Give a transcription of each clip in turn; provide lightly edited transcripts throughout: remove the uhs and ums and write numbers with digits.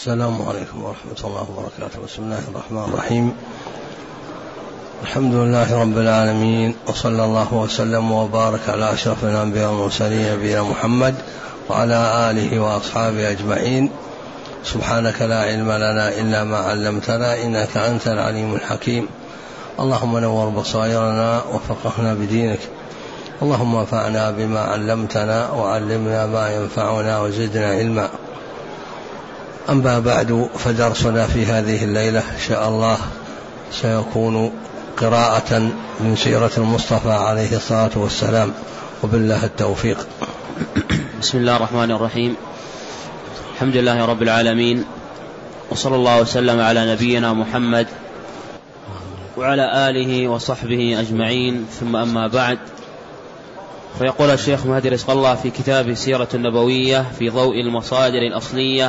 السلام عليكم ورحمة الله وبركاته. بسم الله الرحمن الرحيم. الحمد لله رب العالمين، وصلى الله وسلم وبارك على أشرف الأنبياء والمرسلين نبينا محمد وعلى آله وأصحابه أجمعين. سبحانك لا علم لنا إلا ما علمتنا إنك أنت العليم الحكيم. اللهم نور بصائرنا وفقهنا بدينك، اللهم انفعنا بما علمتنا وعلمنا ما ينفعنا وزدنا علما. أما بعد، فدرسنا في هذه الليلة إن شاء الله سيكون قراءة من سيرة المصطفى عليه الصلاة والسلام، وبالله التوفيق. بسم الله الرحمن الرحيم. الحمد لله رب العالمين، وصلى الله وسلم على نبينا محمد وعلى آله وصحبه أجمعين، ثم أما بعد. فيقول الشيخ مهدي رزق الله في كتاب سيرة النبوية في ضوء المصادر الأصلية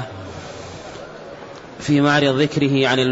في معرض ذكره عن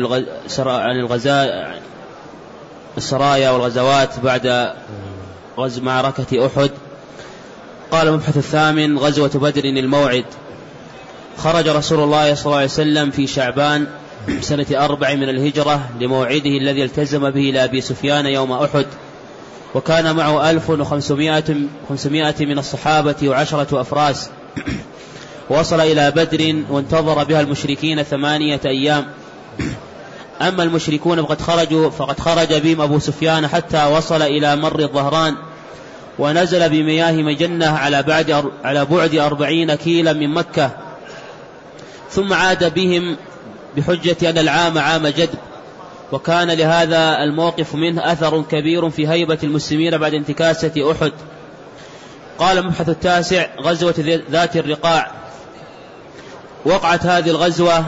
السرايا والغزوات بعد معركة أحد. قال المبحث الثامن: غزوة بدر الموعد. خرج رسول الله صلى الله عليه وسلم في شعبان سنة 4 من الهجرة لموعده الذي التزم به لأبي سفيان يوم أحد، وكان معه 1500 من الصحابة و10 أفراس. وصل إلى بدر وانتظر بها المشركين 8 أيام. أما المشركون فقد خرج بهم أبو سفيان حتى وصل إلى مر الظهران، ونزل بمياه مجنة على بعد 40 كيلا من مكة، ثم عاد بهم بحجة أن العام عام جدب. وكان لهذا الموقف منه أثر كبير في هيبة المسلمين بعد انتكاسة أحد. قال المبحث التاسع: غزوة ذات الرقاع. وقعت هذه الغزوة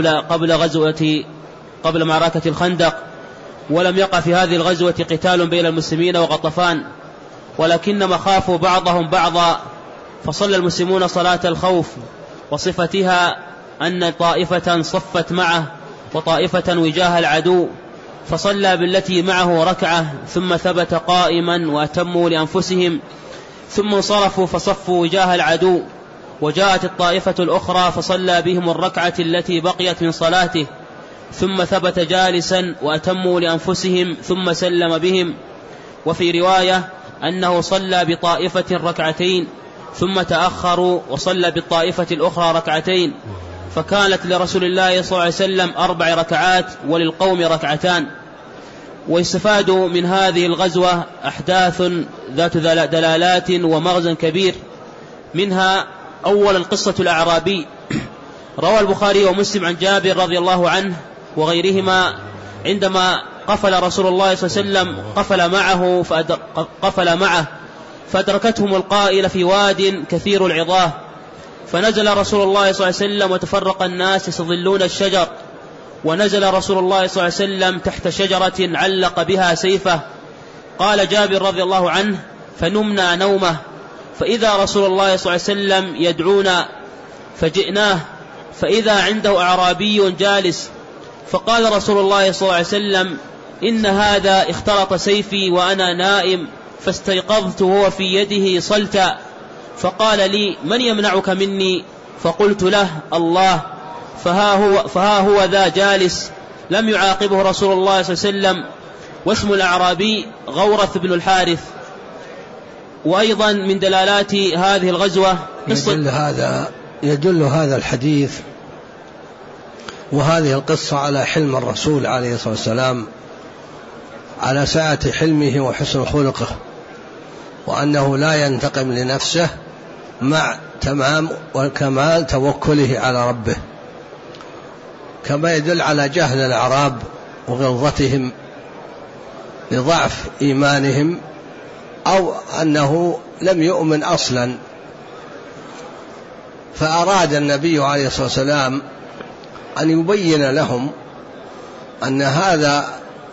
قبل معركة الخندق، ولم يقع في هذه الغزوة قتال بين المسلمين وغطفان، ولكنما خافوا بعضهم بعضا، فصلى المسلمون صلاة الخوف، وصفتها أن طائفة صفت معه وطائفة وجاه العدو، فصلى بالتي معه ركعة، ثم ثبت قائما وأتموا لأنفسهم، ثم انصرفوا فصفوا وجاه العدو. وجاءت الطائفة الأخرى فصلى بهم الركعة التي بقيت من صلاته، ثم ثبت جالسا وأتموا لأنفسهم، ثم سلم بهم. وفي رواية أنه صلى بطائفة ركعتين، ثم تأخروا وصلى بالطائفة الأخرى ركعتين، فكانت لرسول الله صلى الله عليه وسلم 4 ركعات وللقوم ركعتان. ويستفاد من هذه الغزوة أحداث ذات دلالات ومغزى كبير. منها أولا قصة الأعرابي. روى البخاري ومسلم عن جابر رضي الله عنه وغيرهما عندما قفل رسول الله صلى الله عليه وسلم قفل معه فأدركتهم القائلة في واد كثير العظاه، فنزل رسول الله صلى الله عليه وسلم وتفرق الناس يستظلون الشجر، ونزل رسول الله صلى الله عليه وسلم تحت شجرة علق بها سيفه. قال جابر رضي الله عنه: فنمنا نومه، فإذا رسول الله صلى الله عليه وسلم يدعونا، فجئناه فإذا عنده أعرابي جالس، فقال رسول الله صلى الله عليه وسلم: إن هذا اختلط سيفي وأنا نائم، فاستيقظت وهو في يده صلتا، فقال لي: من يمنعك مني؟ فقلت له: الله. فها هو ذا جالس. لم يعاقبه رسول الله صلى الله عليه وسلم. واسم الأعرابي غورث بن الحارث. وأيضا من دلالات هذه الغزوة يدل هذا الحديث وهذه القصة على حلم الرسول عليه الصلاة والسلام، على سعة حلمه وحسن خلقه، وأنه لا ينتقم لنفسه، مع تمام وكمال توكله على ربه، كما يدل على جهل الأعراب وغلظتهم لضعف إيمانهم، أو أنه لم يؤمن أصلا. فأراد النبي عليه الصلاة والسلام أن يبين لهم أن هذا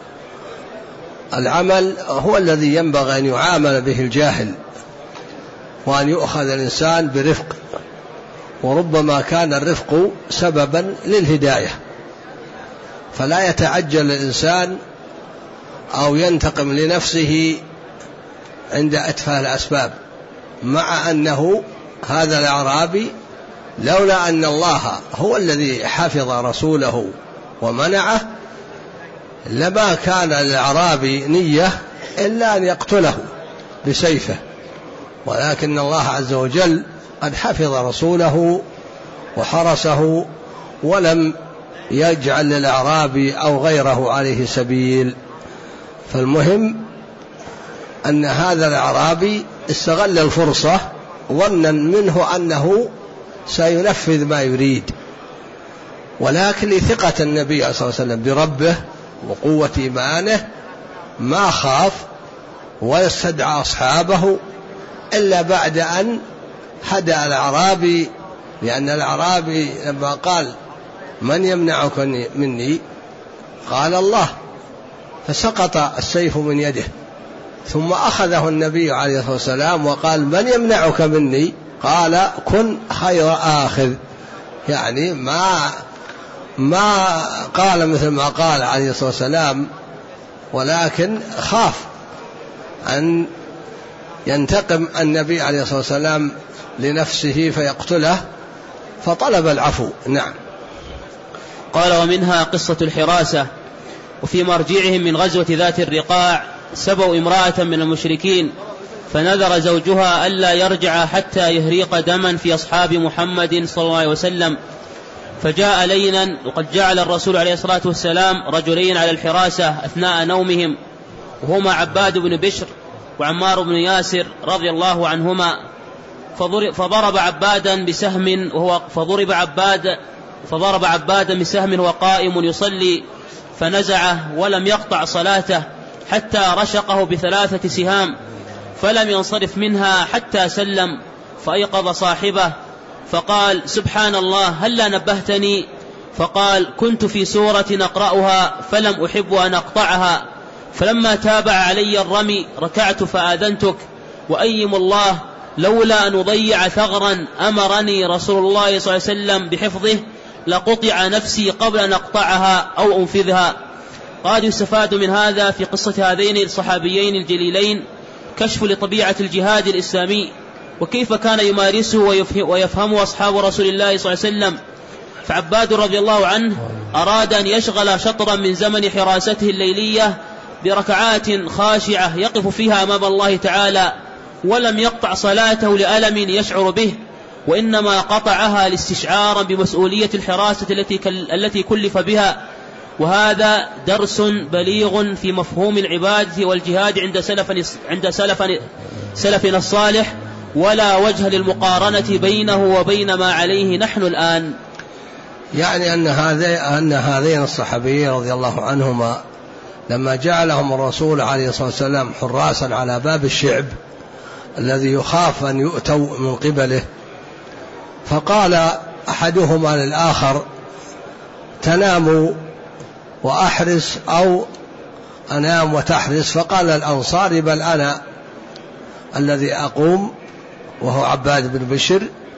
العمل هو الذي ينبغي أن يعامل به الجاهل، وأن يؤخذ الإنسان برفق، وربما كان الرفق سببا للهداية، فلا يتعجل الإنسان أو ينتقم لنفسه عند أتفه الأسباب، مع أنه هذا الأعرابي لولا أن الله هو الذي حفظ رسوله ومنعه لما كان للأعرابي نية إلا أن يقتله بسيفه، ولكن الله عز وجل قد حفظ رسوله وحرسه ولم يجعل للأعرابي أو غيره عليه سبيل. فالمهم أن هذا الأعرابي استغل الفرصة ظنا منه أنه سينفذ ما يريد، ولكن لثقة النبي صلى الله عليه وسلم بربه وقوة إيمانه ما خاف ويستدعى أصحابه إلا بعد أن هدأ الأعرابي، لأن الأعرابي لما قال من يمنعك مني قال الله، فسقط السيف من يده، ثم أخذه النبي عليه الصلاة والسلام وقال من يمنعك مني قال كن خير آخذ، يعني ما قال مثل ما قال عليه الصلاة والسلام، ولكن خاف أن ينتقم النبي عليه الصلاة والسلام لنفسه فيقتله فطلب العفو. نعم. قال ومنها قصة الحراسة. وفي مرجعهم من غزوة ذات الرقاع سبوا امرأة من المشركين فنذر زوجها ألا يرجع حتى يهريق دما في أصحاب محمد صلى الله عليه وسلم، فجاء ليلا وقد جعل الرسول عليه الصلاة والسلام رجلين على الحراسة أثناء نومهم، وهما عباد بن بشر وعمار بن ياسر رضي الله عنهما، فضرب عبادا بسهم وهو قائم يصلي فنزعه ولم يقطع صلاته حتى رشقه ب3 سهام، فلم ينصرف منها حتى سلم، فأيقظ صاحبه فقال سبحان الله هلا نبهتني؟ فقال كنت في سورة نقرأها فلم أحب أن أقطعها، فلما تابع علي الرمي ركعت فآذنتك، وأيم الله لولا أن أضيع ثغرا أمرني رسول الله صلى الله عليه وسلم بحفظه لقطع نفسي قبل أن أقطعها أو أنفذها. قد يستفاد من هذا في قصة هذين الصحابيين الجليلين كشف لطبيعة الجهاد الإسلامي وكيف كان يمارسه ويفهمه أصحاب رسول الله صلى الله عليه وسلم. فعباد رضي الله عنه أراد أن يشغل شطرا من زمن حراسته الليلية بركعات خاشعة يقف فيها أمام الله تعالى، ولم يقطع صلاته لألم يشعر به، وإنما قطعها لاستشعارا بمسؤولية الحراسة التي كلف بها. وهذا درس بليغ في مفهوم العبادة والجهاد عند سلفنا الصالح، ولا وجه للمقارنة بينه وبين ما عليه نحن الآن. يعني أن هذين الصحابيين رضي الله عنهما لما جعلهم الرسول عليه الصلاة والسلام حراسا على باب الشعب الذي يخاف أن يؤتوا من قبله، فقال أحدهما للآخر تنام وأحرس أو أنام وتحرس، فقال الأنصاري بل أنا الذي أقوم، وهو عباد بن بشر،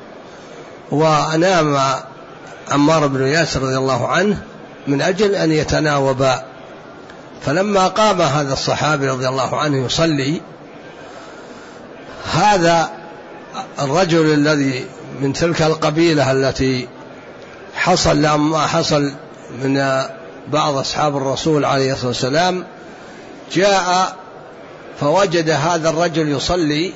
وأنام عمار بن ياسر رضي الله عنه من أجل أن يتناوبا. فلما قام هذا الصحابي رضي الله عنه يصلي، هذا الرجل الذي من تلك القبيلة التي حصل لما حصل من بعض أصحاب الرسول عليه الصلاة والسلام جاء فوجد هذا الرجل يصلي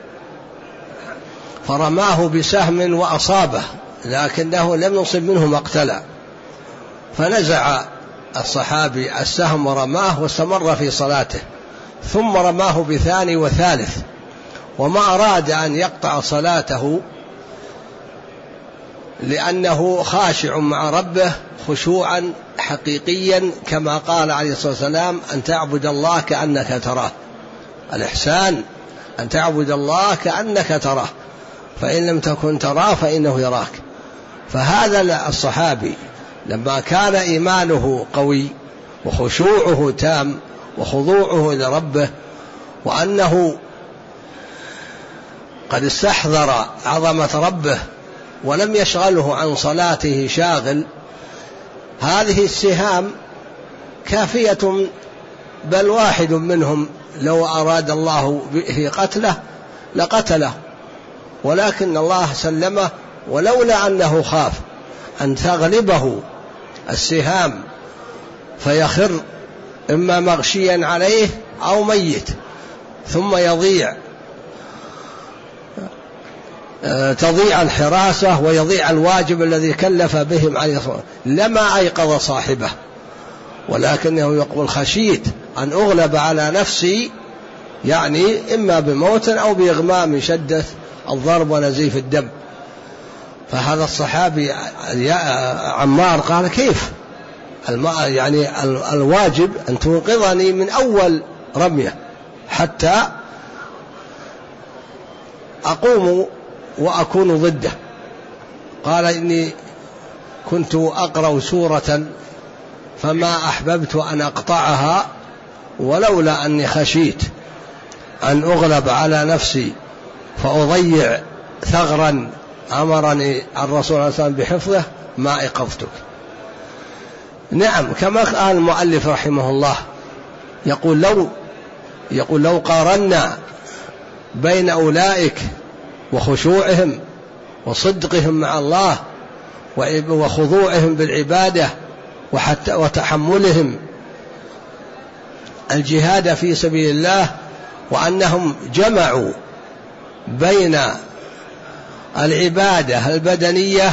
فرماه بسهم وأصابه، لكنه لم يصب منه مقتلا، فنزع الصحابي السهم ورماه واستمر في صلاته، ثم رماه بثاني وثالث، وما أراد أن يقطع صلاته لأنه خاشع مع ربه خشوعا حقيقيا، كما قال عليه الصلاة والسلام أن تعبد الله كأنك تراه، الإحسان أن تعبد الله كأنك تراه، فإن لم تكن تراه فإنه يراك. فهذا الصحابي لما كان إيمانه قوي وخشوعه تام وخضوعه لربه، وأنه قد استحضر عظمة ربه ولم يشغله عن صلاته شاغل، هذه السهام كافية، بل واحد منهم لو أراد الله به قتله لقتله، ولكن الله سلمه ولولا أنه خاف أن تغلبه السهام فيخر إما مغشيا عليه أو ميت ثم تضيع الحراسة ويضيع الواجب الذي كلف بهم عليه الصلاة لما أيقظ صاحبه، ولكنه يقول خشيت أن أغلب على نفسي، يعني إما بموت أو بإغماء من شدة الضرب ونزيف الدم. فهذا الصحابي عمار قال كيف يعني الواجب أن تنقذني من أول رمية حتى أقوم وأكون ضده. قال إني كنت أقرأ سورة فما أحببت أن أقطعها ولولا أني خشيت أن أغلب على نفسي فأضيع ثغرا أمرني الرسول صلى الله عليه وسلم بحفظه ما أيقظتك. نعم، كما قال المؤلف رحمه الله يقول لو قارنا بين أولئك وخشوعهم وصدقهم مع الله وخضوعهم بالعبادة وتحملهم الجهاد في سبيل الله، وأنهم جمعوا بين العبادة البدنية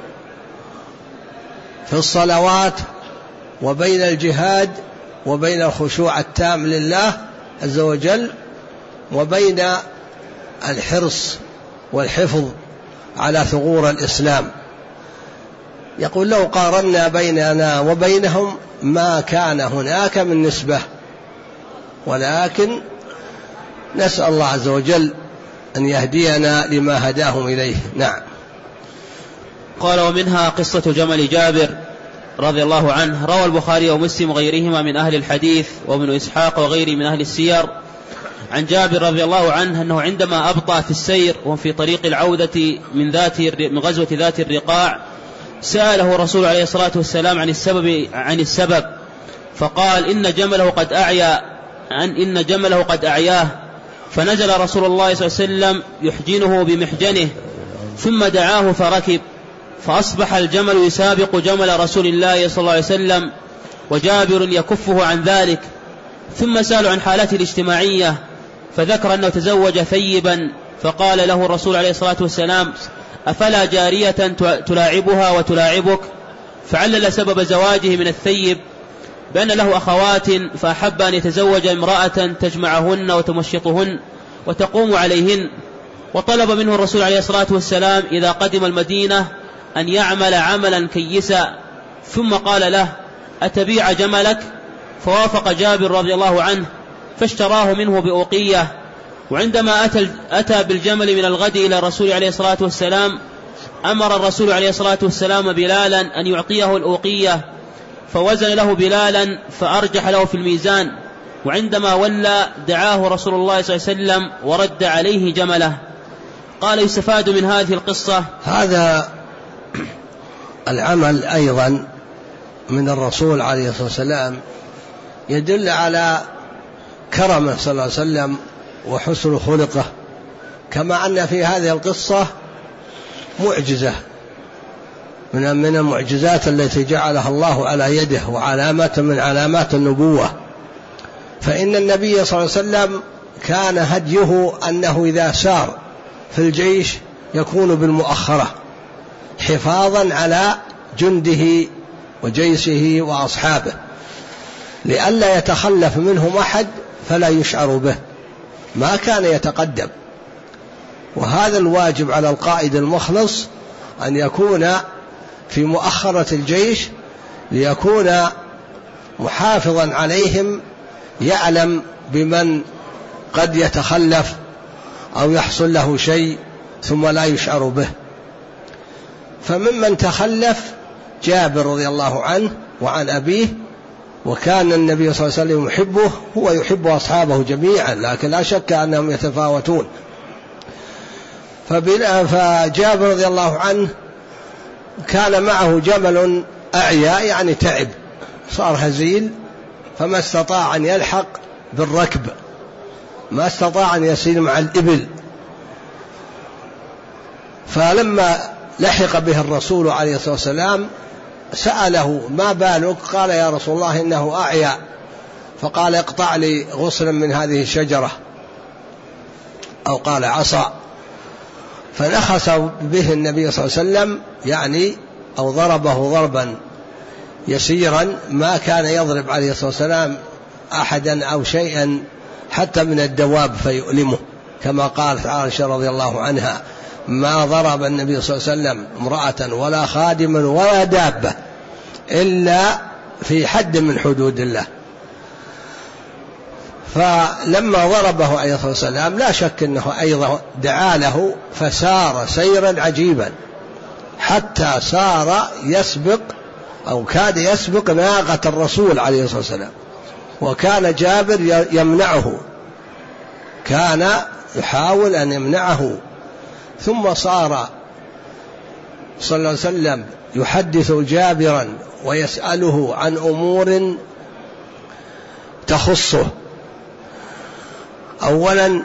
في الصلوات وبين الجهاد وبين الخشوع التام لله عز وجل وبين الحرص والحفظ على ثغور الإسلام، يقول لو قارنا بيننا وبينهم ما كان هناك من نسبة، ولكن نسأل الله عز وجل أن يهدينا لما هداهم إليه. نعم. قال ومنها قصة جمل جابر رضي الله عنه. روى البخاري ومسلم وغيرهما من أهل الحديث وابن إسحاق وغيره من أهل السير عن جابر رضي الله عنه أنه عندما أبطأ في السير وهم في طريق العودة من غزوة ذات الرقاع سأله رسول عليه الصلاة والسلام عن السبب فقال إن جمله قد أعياه، فنزل رسول الله صلى الله عليه وسلم يحجنه بمحجنه ثم دعاه فركب، فأصبح الجمل يسابق جمل رسول الله صلى الله عليه وسلم وجابر يكفه عن ذلك. ثم سألوا عن حالته الاجتماعية فذكر أنه تزوج ثيبا، فقال له الرسول عليه الصلاة والسلام أفلا جارية تلاعبها وتلاعبك؟ فعلل سبب زواجه من الثيب بأن له أخوات فأحب أن يتزوج امرأة تجمعهن وتمشطهن وتقوم عليهن، وطلب منه الرسول عليه الصلاة والسلام إذا قدم المدينة أن يعمل عملا كيسا، ثم قال له أتبيع جملك؟ فوافق جابر رضي الله عنه فاشتراه منه بأوقية. وعندما أتى بالجمل من الغد إلى الرسول عليه الصلاة والسلام أمر الرسول عليه الصلاة والسلام بلالا أن يعطيه الأوقية، فوزن له بلالا فأرجح له في الميزان، وعندما ولى دعاه رسول الله صلى الله عليه وسلم ورد عليه جمله. قال يستفاد من هذه القصة هذا العمل أيضا من الرسول عليه الصلاة والسلام يدل على كرمه صلى الله عليه وسلم وحسن خلقه، كما أن في هذه القصة معجزة من المعجزات التي جعلها الله على يده وعلامة من علامات النبوة. فإن النبي صلى الله عليه وسلم كان هديه أنه إذا سار في الجيش يكون بالمؤخرة حفاظا على جنده وجيشه وأصحابه لئلا يتخلف منهم أحد فلا يشعر به، ما كان يتقدم. وهذا الواجب على القائد المخلص أن يكون في مؤخرة الجيش ليكون محافظا عليهم، يعلم بمن قد يتخلف أو يحصل له شيء ثم لا يشعر به. فممن تخلف جابر رضي الله عنه وعن أبيه، وكان النبي صلى الله عليه وسلم يحبه، هو يحب أصحابه جميعا لكن لا شك أنهم يتفاوتون. فجابر رضي الله عنه كان معه جمل أعيا يعني تعب صار هزيل، فما استطاع أن يلحق بالركب، ما استطاع أن يسير مع الإبل. فلما لحق به الرسول عليه الصلاة والسلام سأله: ما بالك؟ قال: يا رسول الله إنه أعيا. فقال: اقطع لي غصنا من هذه الشجرة، أو قال عصا. فنخس به النبي صلى الله عليه وسلم، يعني أو ضربه ضربا يسيرا، ما كان يضرب عليه الصلاة والسلام أحدا أو شيئا حتى من الدواب فيؤلمه، كما قالت عائشة رضي الله عنها: ما ضرب النبي صلى الله عليه وسلم امرأة ولا خادما ولا دابة إلا في حد من حدود الله. فلما ضربه عليه الصلاة والسلام لا شك أنه أيضا دعا له، فسار سيرا عجيبا حتى صار يسبق أو كاد يسبق ناقة الرسول عليه الصلاة والسلام، وكان جابر يمنعه، كان يحاول أن يمنعه. ثم صار صلى الله عليه وسلم يحدث جابرا ويسأله عن أمور تخصه. أولا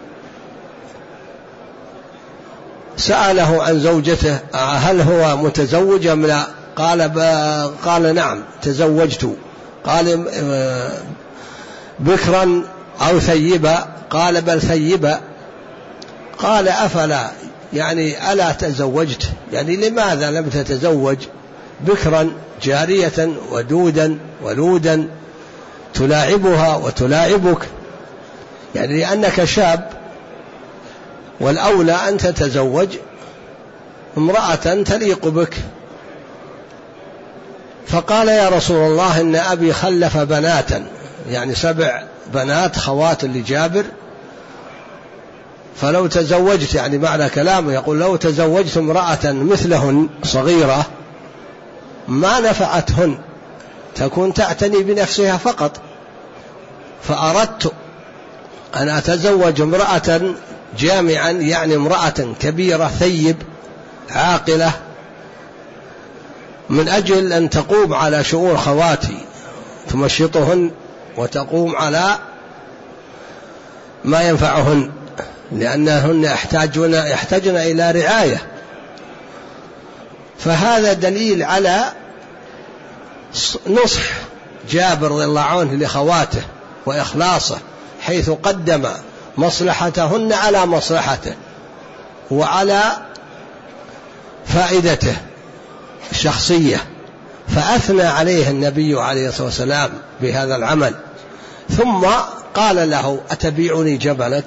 سأله عن زوجته: هل هو متزوج أم لا؟ قال: نعم تزوجت. قال: بكرا أو ثيبا؟ قال: بل ثيبا. قال: أفلا، يعني ألا تزوجت؟ يعني لماذا لم تتزوج بكرا جارية ودودا ولودا تلاعبها وتلاعبك؟ يعني لأنك شاب، والأولى أن تتزوج امرأة تليق بك. فقال: يا رسول الله إن أبي خلف بناتا، يعني 7 بنات خوات لجابر، فلو تزوجت، يعني معنى كلامه يقول لو تزوجت امرأة مثلهن صغيرة ما نفعتهن، تكون تعتني بنفسها فقط، فأردت أن أتزوج امرأة جامعا، يعني امرأة كبيرة ثيب عاقلة، من أجل أن تقوم على شؤون خواتي، تمشطهن وتقوم على ما ينفعهن، لأنهن يحتاجن إلى رعاية. فهذا دليل على نصح جابر رضي الله عنه لخواته وإخلاصه، حيث قدم مصلحتهن على مصلحته وعلى فائدته الشخصية، فأثنى عليه النبي عليه الصلاة والسلام بهذا العمل. ثم قال له: أتبيعني جبلك؟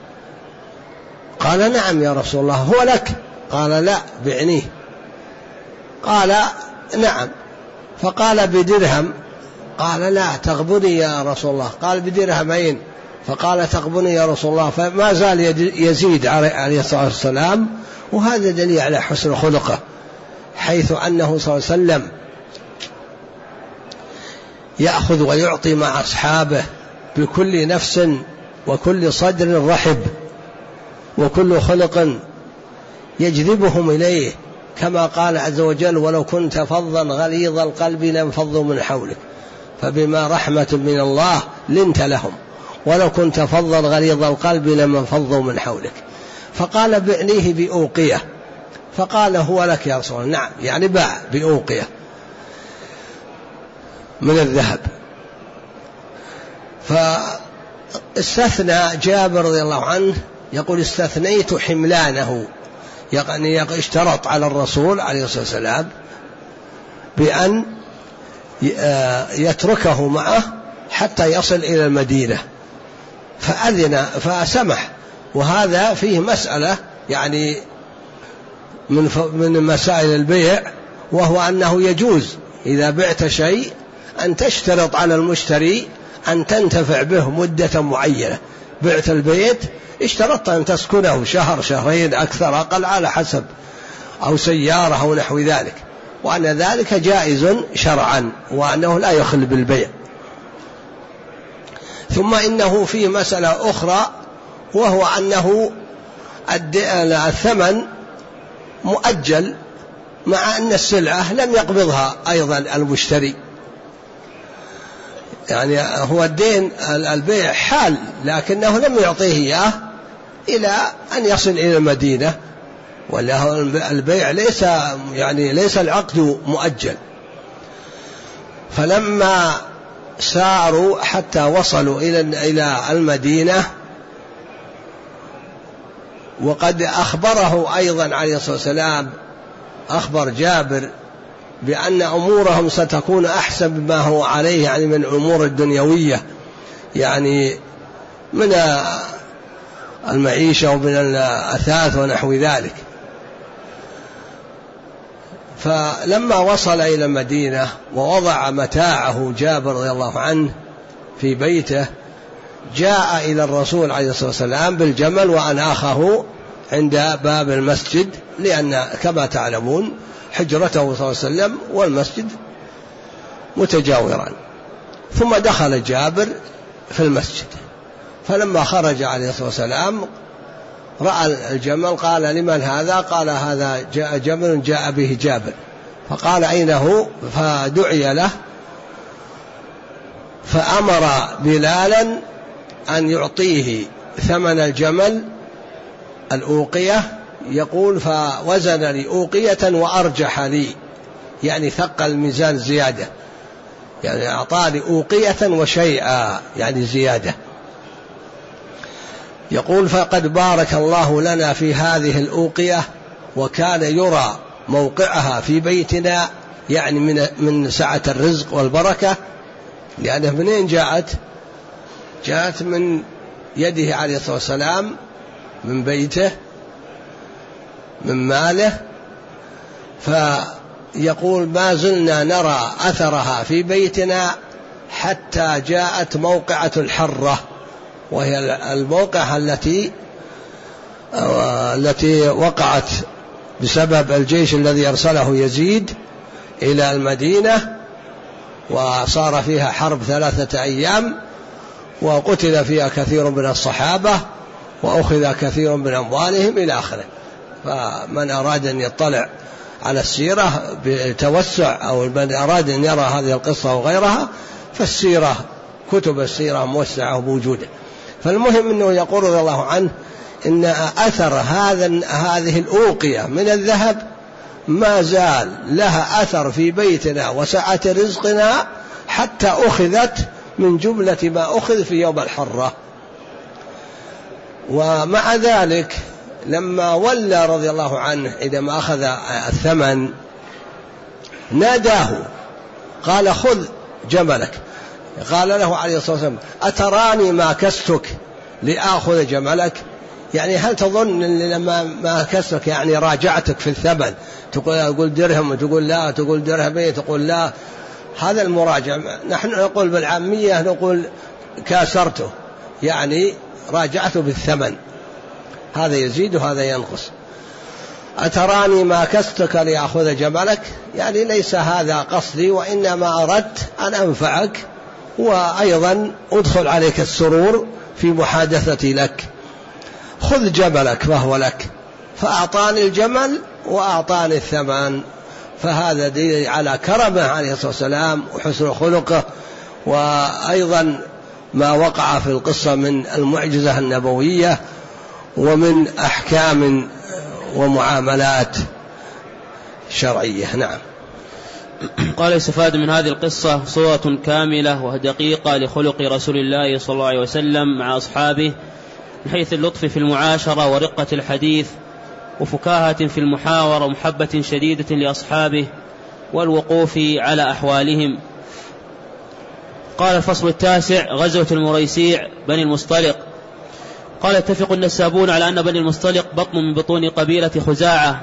قال: نعم يا رسول الله، هو لك. قال: لا، بعنيه. قال: نعم. فقال: بدرهم؟ قال: لا، تغبني يا رسول الله. قال: بدرهمين. فقال: تغبني يا رسول الله. فما زال يزيد عليه الصلاة والسلام. وهذا دليل على حسن خلقه، حيث أنه صلى الله عليه وسلم يأخذ ويعطي مع أصحابه بكل نفس وكل صدر رحب وكل خلق يجذبهم إليه، كما قال عز وجل: ولو كنت فظا غليظ القلب لانفضوا من حولك فبما رحمة من الله لنت لهم ولو كنت فظا غليظ القلب لانفضوا من حولك. فقال: بعنيه بأوقية. فقال: هو لك يا رسول الله. نعم، يعني باع بأوقية من الذهب. فاستثنى جابر رضي الله عنه، يقول: استثنيت حملانه، يعني اشترط على الرسول عليه الصلاة والسلام بأن يتركه معه حتى يصل إلى المدينة، فأذن فسمح. وهذا فيه مسألة يعني من مسائل البيع، وهو أنه يجوز إذا بعت شيء أن تشترط على المشتري أن تنتفع به مدة معينة. بعت البيت، اشترطت أن تسكنه شهر شهرين أكثر أقل على حسب، أو سيارة أو نحو ذلك، وأن ذلك جائز شرعا، وأنه لا يخل بالبيع. ثم إنه في مسألة أخرى، وهو أنه الثمن مؤجل، مع أن السلعة لم يقبضها أيضا المشتري، يعني هو الدين البيع حال، لكنه لم يعطيه إياه إلى أن يصل إلى المدينة، وله البيع ليس العقد مؤجل. فلما ساروا حتى وصلوا إلى المدينة، وقد أخبره أيضا عليه الصلاة والسلام، أخبر جابر بأن أمورهم ستكون أحسن مما هو عليه، يعني من الأمور الدنيوية، يعني من المعيشة ومن الأثاث ونحو ذلك. فلما وصل إلى المدينة ووضع متاعه جابر رضي الله عنه في بيته، جاء إلى الرسول عليه الصلاة والسلام بالجمل وأناخه عند باب المسجد، لأن كما تعلمون حجرته صلى الله عليه وسلم والمسجد متجاوران. ثم دخل جابر في المسجد، فلما خرج عليه الصلاة والسلام رأى الجمل، قال: لمن هذا؟ قال: هذا جمل جاء به جابر. فقال: أين هو؟ فدعي له، فأمر بلالا أن يعطيه ثمن الجمل الأوقية. يقول: فوزن لي أوقية وأرجح لي، يعني ثقل الميزان زيادة، يعني أعطاني أوقية وشيئا، يعني زيادة. يقول: فقد بارك الله لنا في هذه الأوقية، وكان يرى موقعها في بيتنا، يعني من سعة الرزق والبركة، لأنه منين جاءت من يده عليه الصلاة والسلام، من بيته، من ماله. فيقول: ما زلنا نرى أثرها في بيتنا حتى جاءت موقعة الحرة، وهي الموقعة التي وقعت بسبب الجيش الذي أرسله يزيد إلى المدينة، وصار فيها حرب 3 أيام، وقتل فيها كثير من الصحابة، وأخذ كثير من أموالهم إلى آخره. فمن أراد أن يطلع على السيرة بتوسع، أو من أراد أن يرى هذه القصة وغيرها، فالسيرة، كتب السيرة موسعة وموجودة. فالمهم أنه يقول رضي الله عنه إن أثر هذه الأوقية من الذهب ما زال لها أثر في بيتنا وسعة رزقنا، حتى أخذت من جملة ما أخذ في يوم الحرة. ومع ذلك لما ولى رضي الله عنه إذا ما أخذ الثمن، ناداه قال: خذ جملك. قال له عليه الصلاة والسلام: أتراني ما كستك لآخذ جملك؟ يعني هل تظن أن لما ما كستك يعني راجعتك في الثمن، تقول درهم وتقول لا، تقول درهمين تقول لا؟ هذا المراجع. نحن نقول بالعامية، نقول كاسرته، يعني راجعته بالثمن، هذا يزيد وهذا ينقص. أتراني ما كستك لأخذ جملك، يعني ليس هذا قصدي، وإنما أردت أن أنفعك، وأيضا أدخل عليك السرور في محادثتي لك. خذ جملك فهو لك. فأعطاني الجمل وأعطاني الثمن. فهذا دليل على كرمه عليه الصلاة والسلام وحسن خلقه، وأيضا ما وقع في القصة من المعجزة النبوية ومن أحكام ومعاملات شرعية. نعم. قال: يستفاد من هذه القصة صورة كاملة ودقيقة لخلق رسول الله صلى الله عليه وسلم مع أصحابه، من حيث اللطف في المعاشرة ورقة الحديث وفكاهة في المحاورة ومحبة شديدة لأصحابه والوقوف على أحوالهم. قال: الفصل 9: غزوة المريسيع بني المصطلق. قال: يتفق النسابون على أن بني المصطلق بطن من بطون قبيلة خزاعة،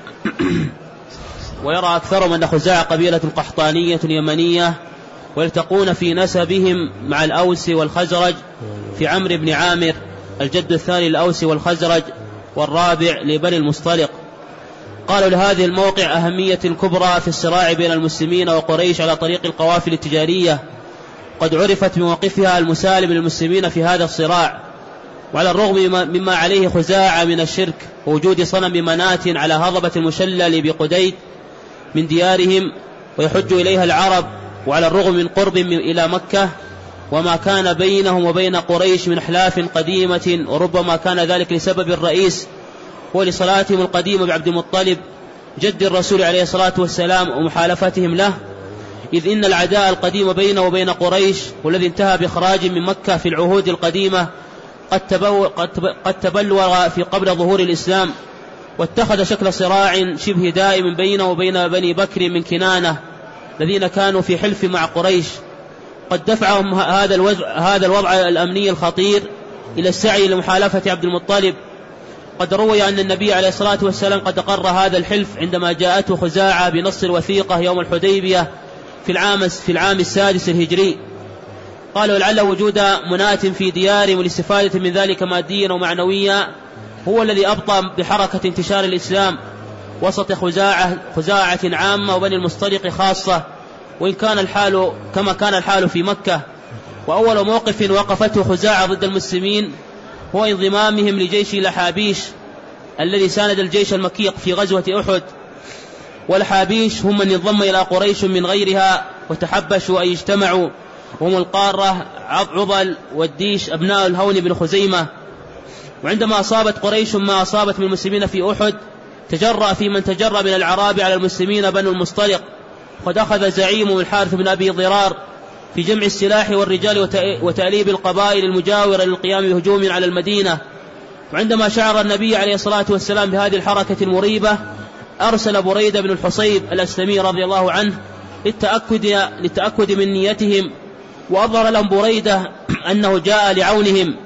ويرى أكثرهم أن خزاعة قبيلة قحطانية يمنية، ويلتقون في نسبهم مع الأوس والخزرج في عمرو بن عامر الجد الثاني للأوس والخزرج والرابع لبني المصطلق. قالوا: لهذه الموقع أهمية كبرى في الصراع بين المسلمين وقريش على طريق القوافل التجارية، قد عرفت بموقفها المسالم للمسلمين في هذا الصراع، وعلى الرغم مما عليه خزاعة من الشرك ووجود صنم مناة على هضبة المشلل بقديد من ديارهم ويحج إليها العرب، وعلى الرغم من قرب إلى مكة وما كان بينهم وبين قريش من أحلاف قديمة، وربما كان ذلك لسبب الرئيس ولصلاتهم القديمة بعبد المطلب جد الرسول عليه الصلاة والسلام ومحالفتهم له، إذ إن العداء القديم بينه وبين قريش والذي انتهى بإخراج من مكة في العهود القديمة قد تبلور في قبل ظهور الإسلام، واتخذ شكل صراع شبه دائم بينه وبين بني بكر من كنانة الذين كانوا في حلف مع قريش، قد دفعهم هذا الوضع الأمني الخطير إلى السعي لمحالفة عبد المطلب. قد روي أن النبي عليه الصلاة والسلام قد أقر هذا الحلف عندما جاءته خزاعة بنص الوثيقة يوم الحديبية في العام 6 الهجري. قالوا لعل وجود مناة في ديارهم والاستفادة من ذلك ماديا ومعنويا هو الذي أبطأ بحركة انتشار الإسلام وسط خزاعة عامة وبني المصطلق خاصة، وإن كان الحال كما كان الحال في مكة. وأول موقف وقفته خزاعة ضد المسلمين هو انضمامهم لجيش لحابيش الذي ساند الجيش المكي في غزوة أحد، والحابيش هم من انضم إلى قريش من غيرها وتحبشوا أي اجتمعوا، وهم القارة عضل والديش أبناء الهون بن خزيمة. وعندما أصابت قريش ما أصابت من المسلمين في أحد تجرأ في من تجرأ من العراب على المسلمين بنو المصطلق، قد أخذ زعيم الحارث بن أبي ضرار في جمع السلاح والرجال وتأليب القبائل المجاورة للقيام بهجوم على المدينة. وعندما شعر النبي عليه الصلاة والسلام بهذه الحركة المريبة أرسل بريدة بن الحصيب الأسلمي رضي الله عنه للتأكد من نيتهم، وأظهر لهم بريدة أنه جاء لعونهم،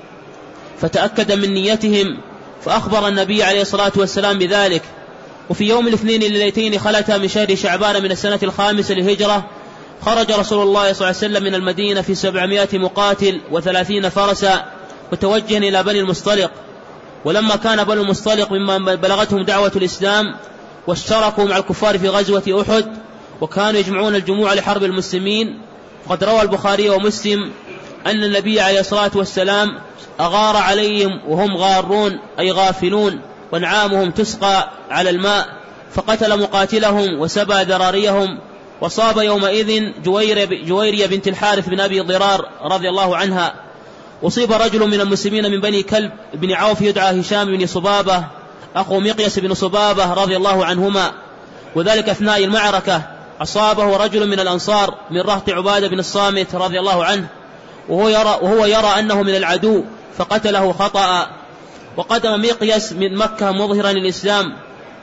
فتأكد من نيتهم فأخبر النبي عليه الصلاة والسلام بذلك. وفي يوم الاثنين الليلتين خلتا من شهر شعبان من السنة 5 للهجرة خرج رسول الله صلى الله عليه وسلم من المدينة في 700 مقاتل و30 فرسا متوجها إلى بني المصطلق. ولما كان بني المصطلق مما بلغتهم دعوة الإسلام واشتركوا مع الكفار في غزوة أحد وكانوا يجمعون الجموع لحرب المسلمين، قد روى البخاري ومسلم أن النبي عليه الصلاة والسلام أغار عليهم وهم غارون أي غافلون وانعامهم تسقى على الماء، فقتل مقاتلهم وسبى ذراريهم. وصاب يومئذ جويرية بنت الحارث بن أبي ضرار رضي الله عنها. أصيب رجل من المسلمين من بني كلب بن عوف يدعى هشام بن صبابة أخو مقيس بن صبابة رضي الله عنهما، وذلك أثناء المعركة أصابه رجل من الأنصار من رهط عبادة بن الصامت رضي الله عنه وهو يرى أنه من العدو فقتله خطأ. وقدم مقيس من مكة مظهرا للإسلام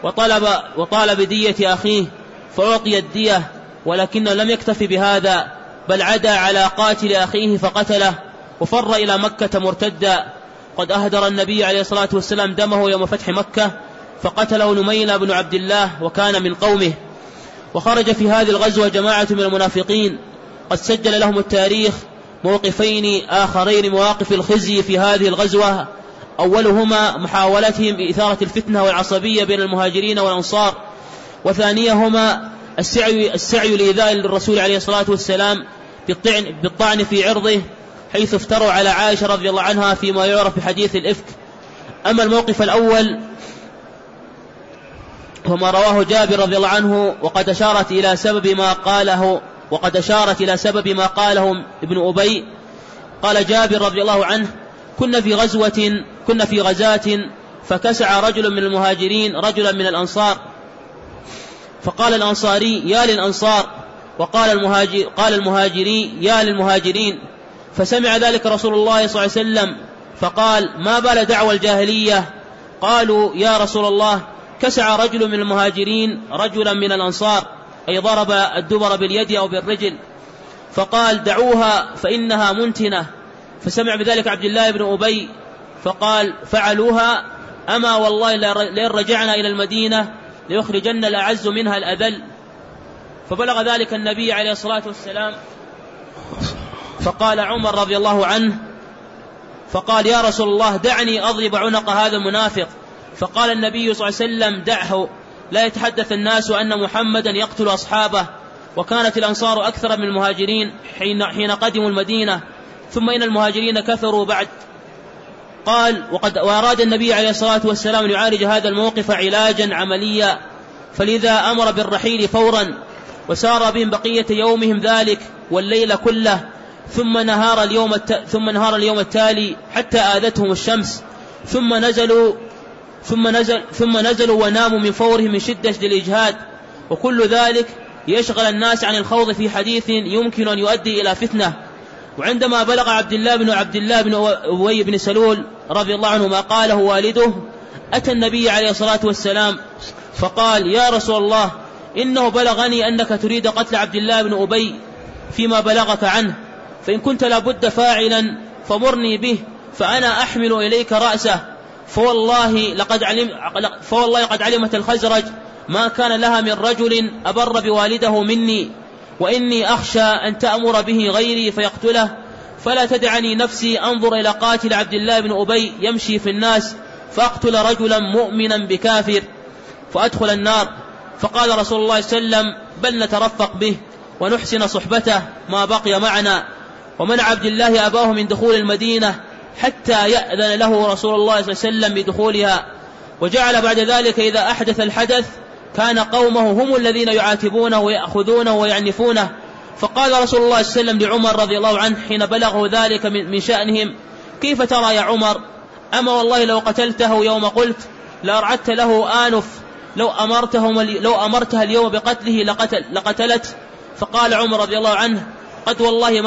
وطالب دية أخيه فأعطي الدية، ولكنه لم يكتف بهذا بل عدا على قاتل أخيه فقتله وفر إلى مكة مرتدا. قد أهدر النبي عليه الصلاة والسلام دمه يوم فتح مكة فقتله نميلة بن عبد الله وكان من قومه. وخرج في هذه الغزوة جماعة من المنافقين قد سجل لهم التاريخ موقفين آخرين مواقف الخزي في هذه الغزوة، أولهما محاولتهم بإثارة الفتنة والعصبية بين المهاجرين والأنصار، وثانيهما السعي لإيذاء الرسول عليه الصلاة والسلام بالطعن في عرضه، حيث افتروا على عائشة رضي الله عنها فيما يعرف بحديث الإفك. أما الموقف الأول وما رواه جابر رضي الله عنه وقد أشارت إلى سبب ما قاله ابن أبي. قال جابر رضي الله عنه: كنا في غزاة فكسع رجل من المهاجرين رجلا من الأنصار، فقال الأنصاري: يا للأنصار، وقال المهاجري: يا للمهاجرين. فسمع ذلك رسول الله صلى الله عليه وسلم فقال: ما بال دعوى الجاهلية؟ قالوا: يا رسول الله، كسع رجل من المهاجرين رجلا من الأنصار، أي ضرب الدبر باليد أو بالرجل. فقال: دعوها فإنها منتنة. فسمع بذلك عبد الله بن أبي فقال: فعلوها، أما والله لئن رجعنا إلى المدينة ليخرجن الأعز منها الأذل. فبلغ ذلك النبي عليه الصلاة والسلام فقال عمر رضي الله عنه فقال: يا رسول الله، دعني أضرب عنق هذا المنافق. فقال النبي صلى الله عليه وسلم: دعه، لا يتحدث الناس أن محمدا يقتل أصحابه. وكانت الأنصار أكثر من المهاجرين حين قدموا المدينة، ثم إن المهاجرين كثروا بعد. قال: وأراد النبي عليه الصلاة والسلام أن يعالج هذا الموقف علاجا عمليا، فلذا أمر بالرحيل فورا، وسار بهم بقية يومهم ذلك والليل كله، ثم نهار اليوم التالي حتى آذتهم الشمس، ثم نزلوا ثم نزلوا وناموا من فورهم من شدة الإجهاد، وكل ذلك يشغل الناس عن الخوض في حديث يمكن أن يؤدي إلى فتنة. وعندما بلغ عبد الله بن أبي بن سلول رضي الله عنه ما قاله والده، أتى النبي عليه الصلاة والسلام فقال: يا رسول الله، إنه بلغني أنك تريد قتل عبد الله بن أبي فيما بلغك عنه، فإن كنت لابد فاعلا فمرني به، فأنا أحمل إليك رأسه، فوالله قد علمت الخزرج ما كان لها من رجل أبر بوالده مني، وإني أخشى أن تأمر به غيري فيقتله، فلا تدعني نفسي أنظر إلى قاتل عبد الله بن أبي يمشي في الناس فأقتل رجلا مؤمنا بكافر فأدخل النار. فقال رسول الله صلى الله عليه وسلم: بل نترفق به ونحسن صحبته ما بقي معنا. ومنع عبد الله أباه من دخول المدينة حتى يأذن له رسول الله صلى الله عليه وسلم بدخولها. وجعل بعد ذلك إذا أحدث الحدث كان قومه هم الذين يعاتبونه ويأخذونه ويعنفونه. فقال رسول الله صلى الله عليه وسلم لعمر رضي الله عنه حين بلغه ذلك من شأنهم: كيف ترى يا عمر؟ أما والله لو قتلته يوم قلت لأرعدت له آنف، لو أمرتها اليوم بقتله لقتلت. فقال عمر رضي الله عنه: قد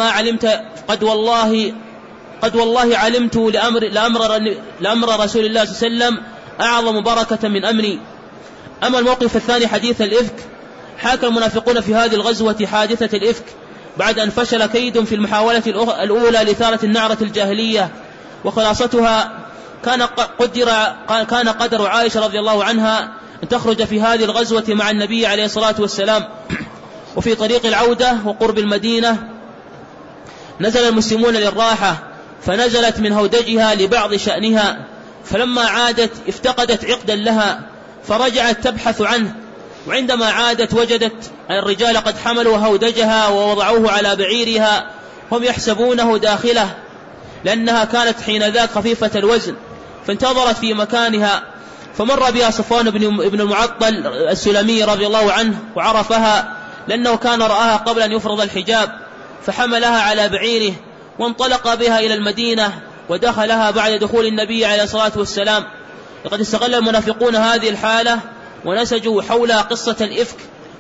والله علمت لأمر رسول الله صلى الله عليه وسلم أعظم بركة من أمري. أما الموقف الثاني حديث الإفك، حاك المنافقون في هذه الغزوة حادثة الإفك بعد أن فشل كيد في المحاولة الأولى لإثارة النعرة الجاهلية، وخلاصتها كان قدر عائشة رضي الله عنها أن تخرج في هذه الغزوة مع النبي عليه الصلاة والسلام. وفي طريق العودة وقرب المدينة نزل المسلمون للراحة، فنزلت من هودجها لبعض شأنها، فلما عادت افتقدت عقدا لها فرجعت تبحث عنه، وعندما عادت وجدت الرجال قد حملوا هودجها ووضعوه على بعيرها هم يحسبونه داخله، لأنها كانت حين ذاك خفيفة الوزن، فانتظرت في مكانها. فمر بها صفوان بن المعطل السلمي رضي الله عنه وعرفها، لأنه كان رآها قبل أن يفرض الحجاب، فحملها على بعيره وانطلق بها إلى المدينة ودخلها بعد دخول النبي عليه الصلاة والسلام. لقد استغل المنافقون هذه الحالة ونسجوا حول قصة الإفك،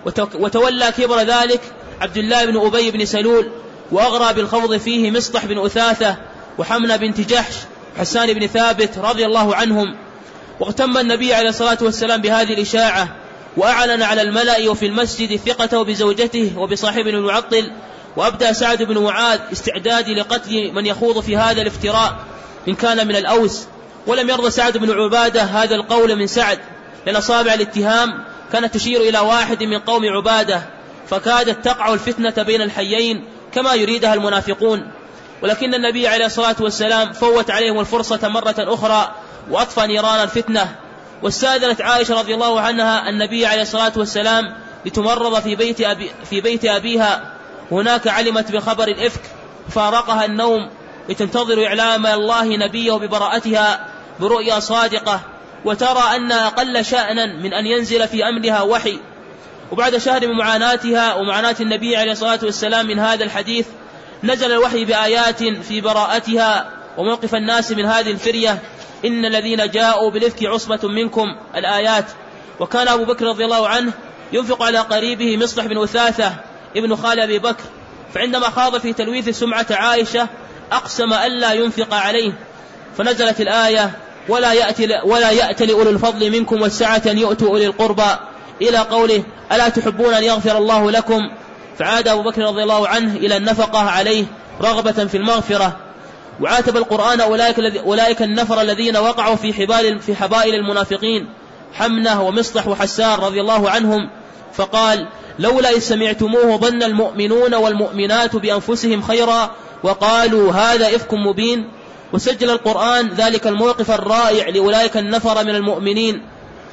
وتولى كبر ذلك عبد الله بن أبي بن سلول، وأغرى بالخوض فيه مصطح بن أثاثة وحمنة بنت جحش وحسان بن ثابت رضي الله عنهم. واغتم النبي عليه الصلاة والسلام بهذه الإشاعة، وأعلن على الملأ وفي المسجد ثقته بزوجته وبصاحب المعطل، وأبدى سعد بن معاذ استعداد لقتل من يخوض في هذا الافتراء إن كان من الأوس. ولم يرضى سعد بن عبادة هذا القول من سعد، لأن أصابع الاتهام كانت تشير إلى واحد من قوم عبادة، فكادت تقع الفتنة بين الحيين كما يريدها المنافقون. ولكن النبي عليه الصلاة والسلام فوت عليهم الفرصة مرة أخرى وأطفى نيران الفتنة. واستأذنت عائشة رضي الله عنها النبي عليه الصلاة والسلام لتمرض في بيت أبيها، هناك علمت بخبر الإفك فارقها النوم لتنتظر إعلام الله نبيه ببراءتها برؤيا صادقة، وترى أن أقل شأنا من أن ينزل في أمرها وحي. وبعد شهر من معاناتها ومعاناة النبي عليه الصلاة والسلام من هذا الحديث، نزل الوحي بآيات في براءتها وموقف الناس من هذه الفرية: إن الذين جاءوا بالإفك عصبة منكم الآيات. وكان أبو بكر رضي الله عنه ينفق على قريبه مصطح بن أثاثة ابن خال أبي بكر، فعندما خاض في تلويث سمعة عائشة أقسم ألا ينفق عليه، فنزلت الآية: ولا يأتل أولو الفضل منكم والسعة أن يؤتوا أولي القربى، إلى قوله: ألا تحبون أن يغفر الله لكم؟ فعاد أبو بكر رضي الله عنه إلى النفقة عليه رغبة في المغفرة. وعاتب القرآن أولئك النفر الذين وقعوا في حبائل المنافقين حمنة ومصطح وحسان رضي الله عنهم، فقال: لولا إذ سمعتموه ظن المؤمنون والمؤمنات بأنفسهم خيرا وقالوا هذا إفك مبين. وسجل القرآن ذلك الموقف الرائع لأولئك النفر من المؤمنين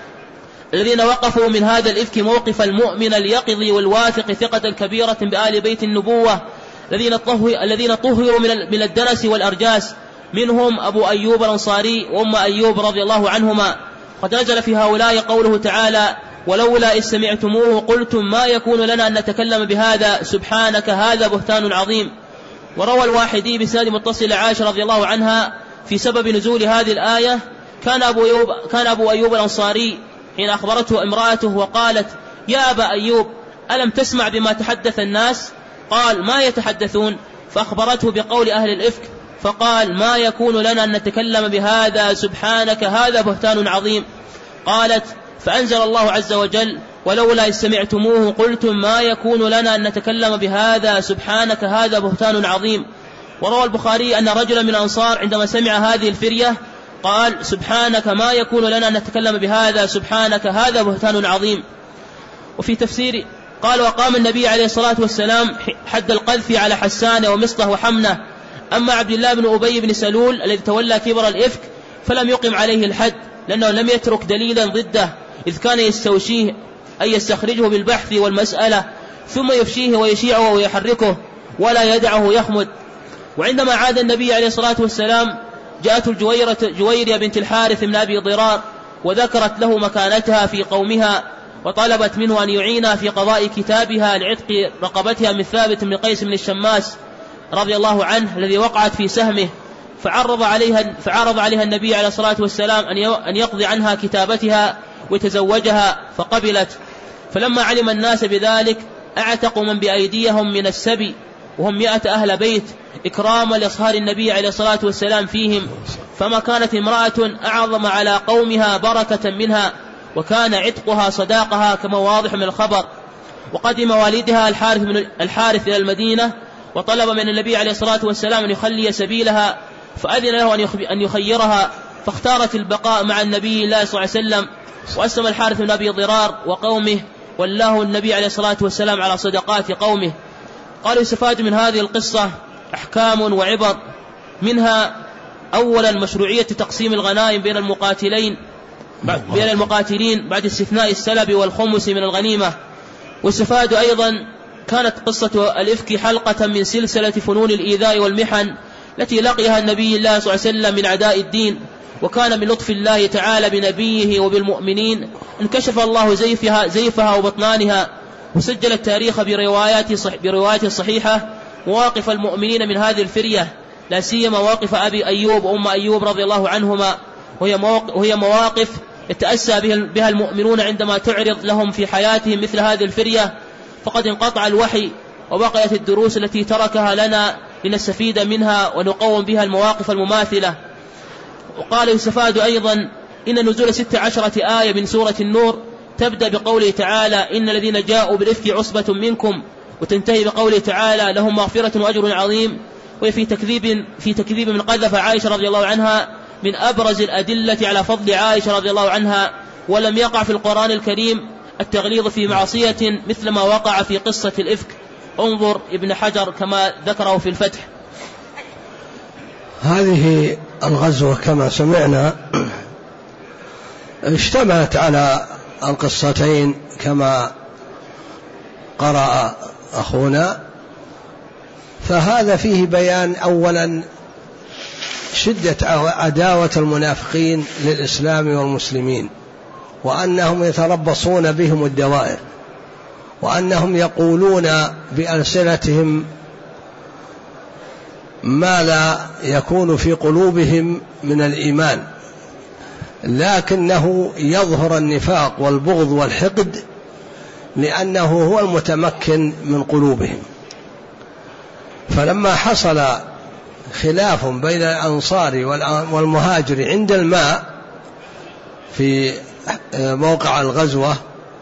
الذين وقفوا من هذا الإفك موقف المؤمن اليقظ والواثق ثقة كبيرة بآل بيت النبوة الذين طهروا من الدنس والأرجاس، منهم أبو أيوب الأنصاري وأم أيوب رضي الله عنهما. قد نزل في هؤلاء قوله تعالى: ولولا إذ سمعتموه قلتم ما يكون لنا أن نتكلم بهذا سبحانك هذا بهتان عظيم. وروى الواحدي بسند متصل عائشة رضي الله عنها في سبب نزول هذه الآية كان أبو أيوب الأنصاري حين أخبرته امرأته وقالت: يا أبا أيوب، ألم تسمع بما تحدث الناس؟ قال: ما يتحدثون؟ فأخبرته بقول أهل الإفك، فقال: ما يكون لنا أن نتكلم بهذا، سبحانك هذا بهتان عظيم. قالت: فأنزل الله عز وجل: ولولا إذ سمعتموه قلتم ما يكون لنا أن نتكلم بهذا، سبحانك هذا بهتان عظيم. وروى البخاري أن رجلا من الأنصار عندما سمع هذه الفرية قال: سبحانك ما يكون لنا أن نتكلم بهذا، سبحانك هذا بهتان عظيم. وفي تفسير قال: وقام النبي عليه الصلاة والسلام حد القذف على حسان ومصطه وحمنة. أما عبد الله بن أبي بن سلول الذي تولى كبر الإفك فلم يقم عليه الحد، لأنه لم يترك دليلا ضده، إذ كان يستوشيه أي يستخرجه بالبحث والمسألة، ثم يفشيه ويشيعه ويحركه ولا يدعه يخمد. وعندما عاد النبي عليه الصلاة والسلام جاءته جويرية بنت الحارث من أبي ضرار، وذكرت له مكانتها في قومها، وطلبت منه أن يعينها في قضاء كتابها لعتق رقبتها من ثابت بن قيس بن الشماس رضي الله عنه الذي وقعت في سهمه. فعرض عليها النبي عليه الصلاة والسلام أن يقضي عنها كتابتها ويتزوجها، فقبلت. فلما علم الناس بذلك أعتقوا من بأيديهم من السبي، وهم 100 أهل بيت، إكراما لأصهار النبي عليه الصلاة والسلام فيهم. فما كانت امرأة أعظم على قومها بركة منها، وكان عتقها صداقها كما واضح من الخبر. وقدم والدها الحارث إلى المدينة، وطلب من النبي عليه الصلاة والسلام أن يخلي سبيلها، فأذن له أن يخيرها، فاختارت البقاء مع النبي الله صلى الله عليه وسلم. وأسلم الحارث بن أبي ضرار وقومه، والله النبي عليه الصلاة والسلام على صدقات قومه. قالوا: يستفاد من هذه القصة أحكام وعبر، منها أولا مشروعية تقسيم الغنائم بين المقاتلين بعد استثناء السلب والخمس من الغنيمة. واستفاد أيضا كانت قصة الإفك حلقة من سلسلة فنون الإيذاء والمحن التي لقيها النبي الله صلى الله عليه وسلم من أعداء الدين، وكان من لطف الله تعالى بنبيه وبالمؤمنين انكشف الله زيفها وبطنانها، وسجل التاريخ بروايات صحيحة مواقف المؤمنين من هذه الفرية، لا سيما مواقف أبي أيوب وأم أيوب رضي الله عنهما، وهي مواقف يتأسى بها المؤمنون عندما تعرض لهم في حياتهم مثل هذه الفرية. فقد انقطع الوحي، وبقيت الدروس التي تركها لنا لنستفيد منها ونقوم بها المواقف المماثلة. وقال: يستفاد أيضا إن نزول 16 آية من سورة النور تبدأ بقوله تعالى: إن الذين جاءوا بالإفك عصبة منكم، وتنتهي بقوله تعالى: لهم مغفرة وأجر عظيم. وهي في تكذيب من قذف عائشة رضي الله عنها من أبرز الأدلة على فضل عائشة رضي الله عنها. ولم يقع في القرآن الكريم التغليظ في معصية مثل ما وقع في قصة الإفك. انظر ابن حجر كما ذكره في الفتح. هذه الغزوة كما سمعنا اشتملت على القصتين كما قرأ أخونا، فهذا فيه بيان أولا شدة عداوة المنافقين للإسلام والمسلمين، وأنهم يتربصون بهم الدوائر، وأنهم يقولون بألسنتهم ما لا يكون في قلوبهم من الإيمان، لكنه يظهر النفاق والبغض والحقد لأنه هو المتمكن من قلوبهم. فلما حصل خلاف بين الأنصار والمهاجر عند الماء في موقع الغزوة،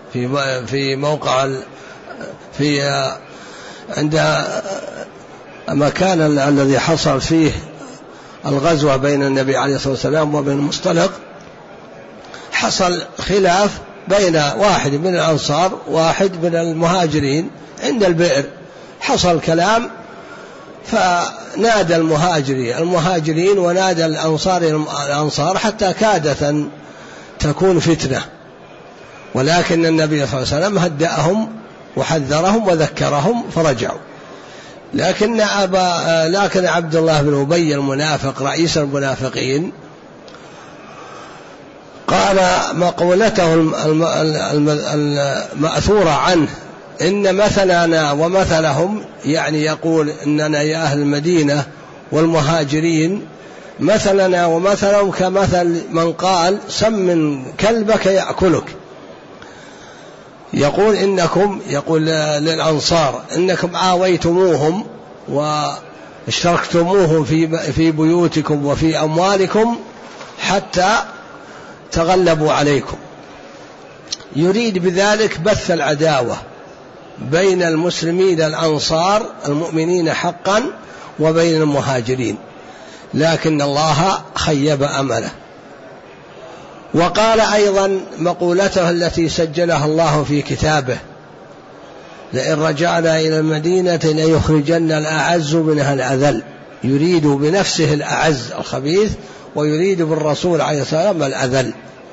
عند مكان الذي حصل فيه الغزوة بين النبي عليه الصلاة والسلام وبين المصطلق، حصل خلاف بين واحد من الأنصار واحد من المهاجرين عند البئر، حصل كلام، فنادى المهاجرين ونادى الأنصار حتى كادت تكون فتنة، ولكن النبي صلى الله عليه وسلم هدأهم وحذرهم وذكرهم فرجعوا. لكن عبد الله بن أبي المنافق رئيس المنافقين قال مقولته المأثورة عنه: إن مثلنا ومثلهم، يعني يقول إننا يا أهل المدينة والمهاجرين مثلنا ومثلهم كمثل من قال سمن كلبك يأكلك. يقول يقول للأنصار إنكم آويتموهم واشتركتموهم في بيوتكم وفي أموالكم حتى تغلبوا عليكم. يريد بذلك بث العداوة بين المسلمين الأنصار المؤمنين حقا وبين المهاجرين، لكن الله خيب أمله. وقال أيضا مقولته التي سجلها الله في كتابه: لئن رجعنا إلى المدينة ليخرجن الأعز منها الأذل. يريد بنفسه الأعز الخبيث، ويريد بالرسول عليه الصلاة والسلام الأذل.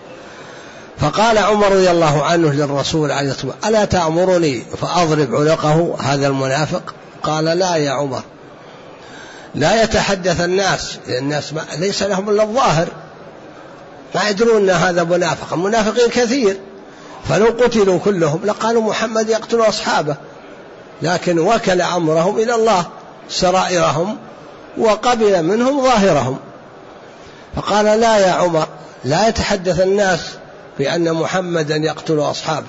فقال عمر رضي الله عنه للرسول عليه الصلاة والسلام: ألا تأمرني فأضرب عنقه هذا المنافق؟ قال: لا يا عمر، لا يتحدث الناس، الناس ليس لهم إلا الظاهر، ما يدرون أن هذا منافق. المنافقين كثير، فلو قتلوا كلهم لقالوا محمد يقتل أصحابه، لكن وكل أمرهم إلى الله سرائرهم وقبل منهم ظاهرهم. فقال: لا يا عمر، لا يتحدث الناس بأن محمدا يقتل أصحابه.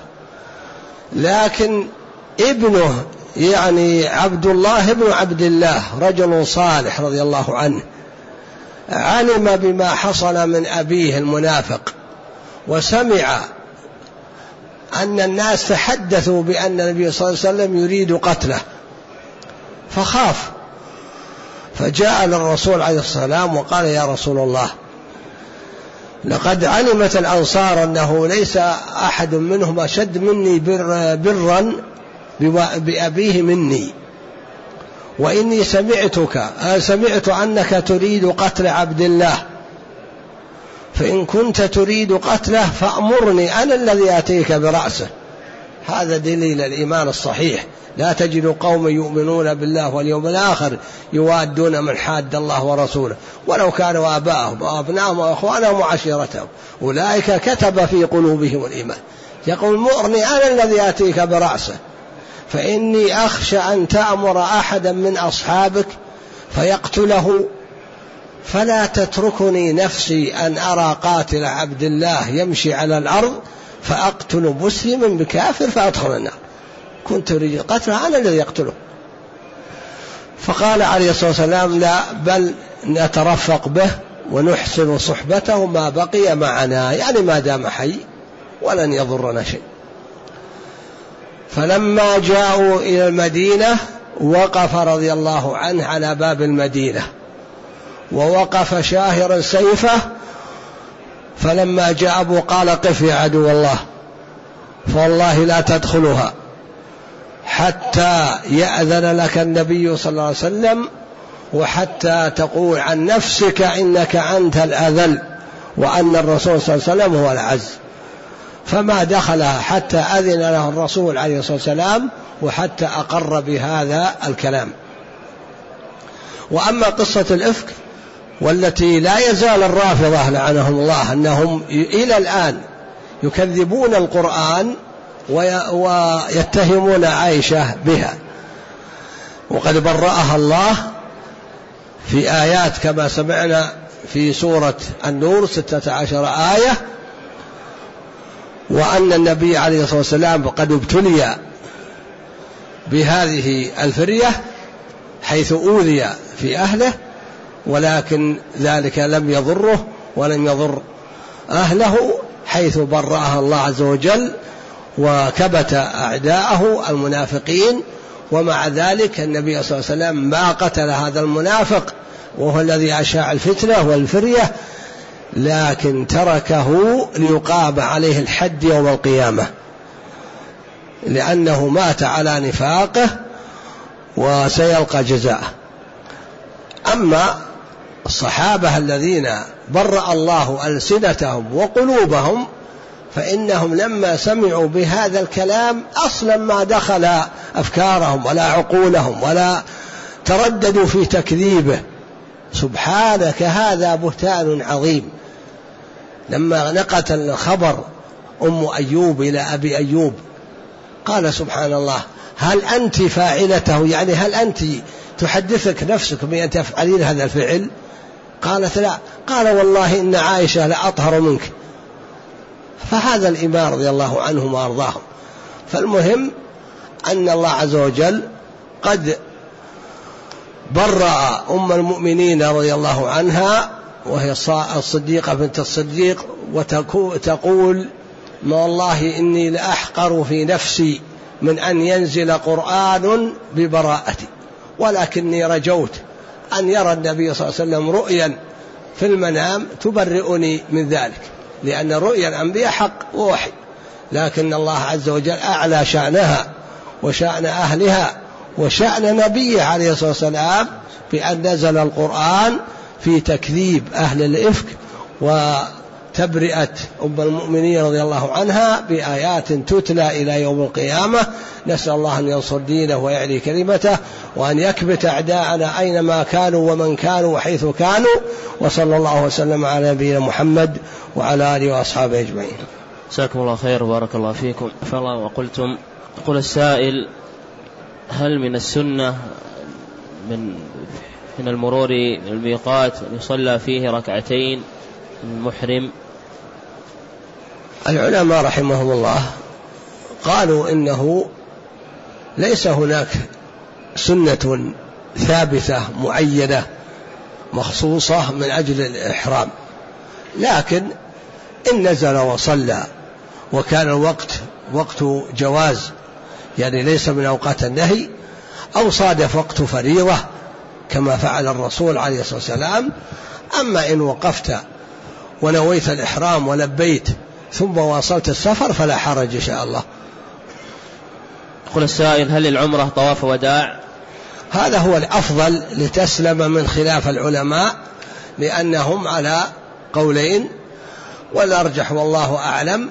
لكن ابنه يعني عبد الله بن عبد الله رجل صالح رضي الله عنه علم بما حصل من أبيه المنافق، وسمع أن الناس تحدثوا بأن النبي صلى الله عليه وسلم يريد قتله، فخاف، فجاء للرسول عليه الصلاة والسلام وقال: يا رسول الله، لقد علمت الأنصار أنه ليس أحد منهم أشد مني برا بأبيه مني، وإني سمعت أنك تريد قتل عبد الله، فإن كنت تريد قتله فأمرني أنا الذي آتيك برأسه. هذا دليل الإيمان الصحيح. لا تجد قوم يؤمنون بالله واليوم الآخر يوادون من حاد الله ورسوله ولو كانوا آباءهم وأبناءهم وأخوانهم وعشيرتهم، أولئك كتب في قلوبهم الإيمان. يقول: مؤرني أنا الذي آتيك برأسه، فإني أخشى أن تأمر أحدا من أصحابك فيقتله، فلا تتركني نفسي أن أرى قاتل عبد الله يمشي على الأرض فأقتل مسلما بكافر فأدخل النار. كنت أريد قتله، أنا الذي يقتله. فقال عليه الصلاة والسلام: لا، بل نترفق به ونحسن صحبته ما بقي معنا، يعني ما دام حي ولن يضرنا شيء. فلما جاءوا إلى المدينة وقف رضي الله عنه على باب المدينة، ووقف شاهرا سيفه. فلما جاء أبو قال: قف يا عدو الله، فوالله لا تدخلها حتى يأذن لك النبي صلى الله عليه وسلم، وحتى تقول عن نفسك إنك أنت الأذل وأن الرسول صلى الله عليه وسلم هو الأعز. فما دخلها حتى أذن له الرسول عليه الصلاة والسلام، وحتى أقر بهذا الكلام. وأما قصة الإفك والتي لا يزال الرافضة لعنهم الله أنهم إلى الآن يكذبون القرآن ويتهمون عائشة بها، وقد برأها الله في آيات كما سمعنا في سورة النور 16 آية، وأن النبي عليه الصلاة والسلام قد ابتلي بهذه الفرية حيث أوذي في أهله، ولكن ذلك لم يضره ولم يضر أهله، حيث برأها الله عز وجل وكبت أعداءه المنافقين. ومع ذلك النبي صلى الله عليه وسلم ما قتل هذا المنافق وهو الذي أشاع الفتنة والفرية، لكن تركه ليقام عليه الحد يوم القيامة، لأنه مات على نفاقه وسيلقى جزاءه. أما الصحابة الذين برأ الله ألسنتهم وقلوبهم فإنهم لما سمعوا بهذا الكلام أصلا ما دخل أفكارهم ولا عقولهم ولا ترددوا في تكذيبه. سبحانك، هذا بهتان عظيم. لما نقت الخبر أم أيوب إلى أبي أيوب قال: سبحان الله، هل أنت فاعلته؟ يعني هل أنت تحدثك نفسك بأن تفعلين هذا الفعل؟ قالت لا، قال والله إن عائشة لأطهر منك. فهذا الإمام رضي الله عنهم وأرضاهم. فالمهم أن الله عز وجل قد برأ أم المؤمنين رضي الله عنها وهي الصديقة بنت الصديق، وتقول ما والله إني لأحقر في نفسي من أن ينزل قرآن ببراءتي، ولكني رجوت أن يرى النبي صلى الله عليه وسلم رؤيا في المنام تبرئني من ذلك، لأن رؤيا الأنبياء حق ووحي، لكن الله عز وجل أعلى شأنها وشأن أهلها وشأن نبيه عليه الصلاة والسلام بأن نزل القرآن في تكذيب أهل الإفك وتبرئة أم المؤمنين رضي الله عنها بآيات تتلى إلى يوم القيامة. نسأل الله أن ينصر دينه ويعلي كلمته، وأن يكبت أعداءنا أينما كانوا ومن كانوا وحيث كانوا. وصلى الله وسلم على نبينا محمد وعلى آله وأصحابه أجمعين. جزاكم الله خير وبارك الله فيكم. فالله وقلتم. يقول السائل: هل من السنة من المرور الميقات أن يصلى فيه ركعتين المحرم؟ العلماء رحمهم الله قالوا إنه ليس هناك سنة ثابتة معينة مخصوصة من أجل الإحرام، لكن إن نزل وصلى وكان الوقت وقت جواز، يعني ليس من أوقات النهي، أو صادف وقت فريضة كما فعل الرسول عليه الصلاة والسلام. أما إن وقفت ونويت الإحرام ولبيت ثم واصلت السفر فلا حرج إن شاء الله. يقول السائل: هل العمرة طواف وداع؟ هذا هو الأفضل لتسلم من خلاف العلماء، لأنهم على قولين، والأرجح والله أعلم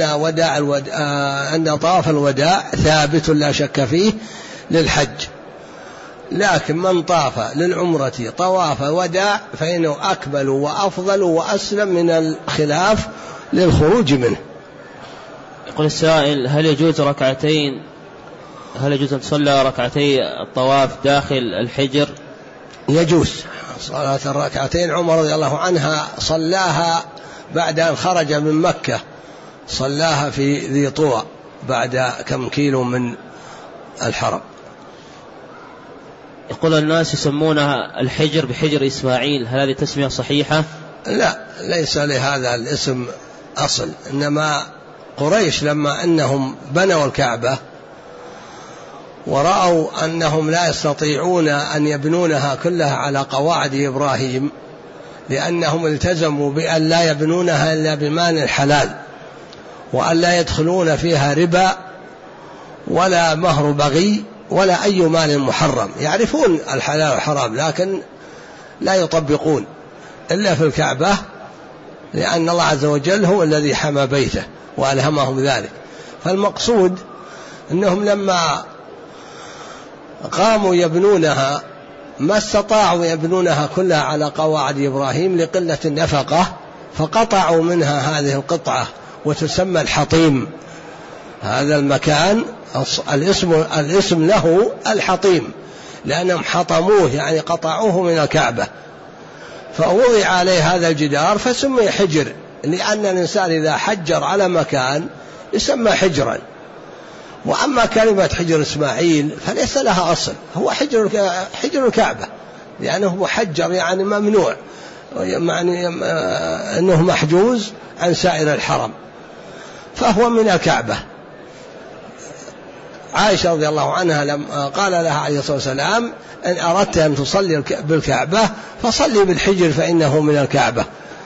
أن طواف الوداع ثابت لا شك فيه للحج، لكن من طاف للعمرة طواف وداع فإنه أكمل وأفضل وأسلم من الخلاف للخروج منه. يقول السائل: هل يجوز أن تصلى ركعتي الطواف داخل الحجر؟ يجوز صلاة الركعتين. عمر رضي الله عنها صلاها بعد أن خرج من مكة، صلاها في ذي طوى بعد كم كيلو من الحرم. يقول الناس يسمونها الحجر بحجر إسماعيل، هل هذه تسمية صحيحة؟ لا، ليس لهذا الاسم أصل، إنما قريش لما أنهم بنوا الكعبة ورأوا أنهم لا يستطيعون أن يبنونها كلها على قواعد إبراهيم، لأنهم التزموا بأن لا يبنونها إلا بمال حلال، وأن لا يدخلون فيها ربا ولا مهر بغي ولا أي مال محرم، يعرفون الحلال والحرام لكن لا يطبقون إلا في الكعبة، لأن الله عز وجل هو الذي حمى بيته وألهمهم ذلك. فالمقصود أنهم لما قاموا يبنونها ما استطاعوا يبنونها كلها على قواعد إبراهيم لقلة النفقة، فقطعوا منها هذه القطعة وتسمى الحطيم. هذا المكان الاسم له الحطيم، لأنهم حطموه يعني قطعوه من الكعبة، فوضع عليه هذا الجدار فسمي حجر، لأن الإنسان إذا حجر على مكان يسمى حجرا. وأما كلمة حجر إسماعيل فليس لها أصل، هو حجر الكعبة، لأنه محجر يعني ممنوع، يعني أنه محجوز عن سائر الحرم، فهو من الكعبة. عائشة رضي الله عنها لما قال لها عليه الصلاة والسلام: إن أردت أن تصلي بالكعبة فصلي بالحجر فإنه من الكعبة.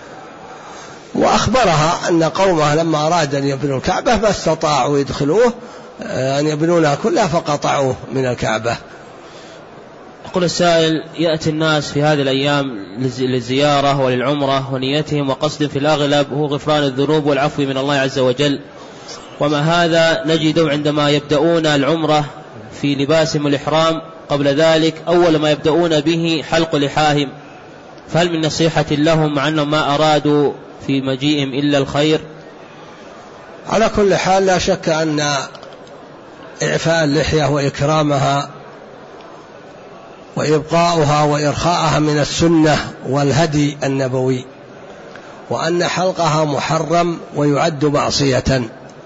وأخبرها أن قومها لما أراد أن يبنوا الكعبة ما استطاعوا يدخلوه أن يبنونها كلها فقطعوه من الكعبة. يقول السائل: يأتي الناس في هذه الأيام للزيارة وللعمرة ونيتهم وقصد في الأغلب هو غفران الذنوب والعفو من الله عز وجل، وما هذا نجده عندما يبدأون العمرة في لباسهم الإحرام قبل ذلك أول ما يبدأون به حلق لحاهم، فهل من نصيحة لهم مع أنهم ما أرادوا في مجيئهم إلا الخير؟ على كل حال لا شك أن إعفاء اللحية وإكرامها وإبقاؤها وإرخاءها من السنة والهدي النبوي، وأن حلقها محرم ويعد معصية.